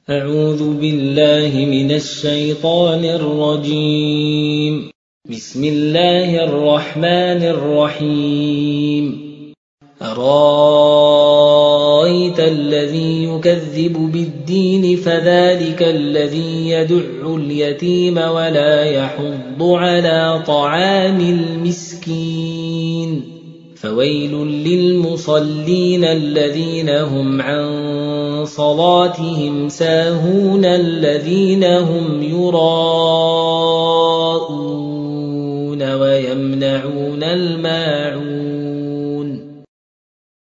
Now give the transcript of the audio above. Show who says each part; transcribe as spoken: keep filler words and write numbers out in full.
Speaker 1: أعوذ بالله من الشيطان الرجيم. بسم الله الرحمن الرحيم. أرأيت الذي يكذب بالدين فذلك الذي يدع اليتيم ولا يحض على طعام المسكين فويل للمصلين الذين هم عن صلاتهم ساهون الذين هم يراءون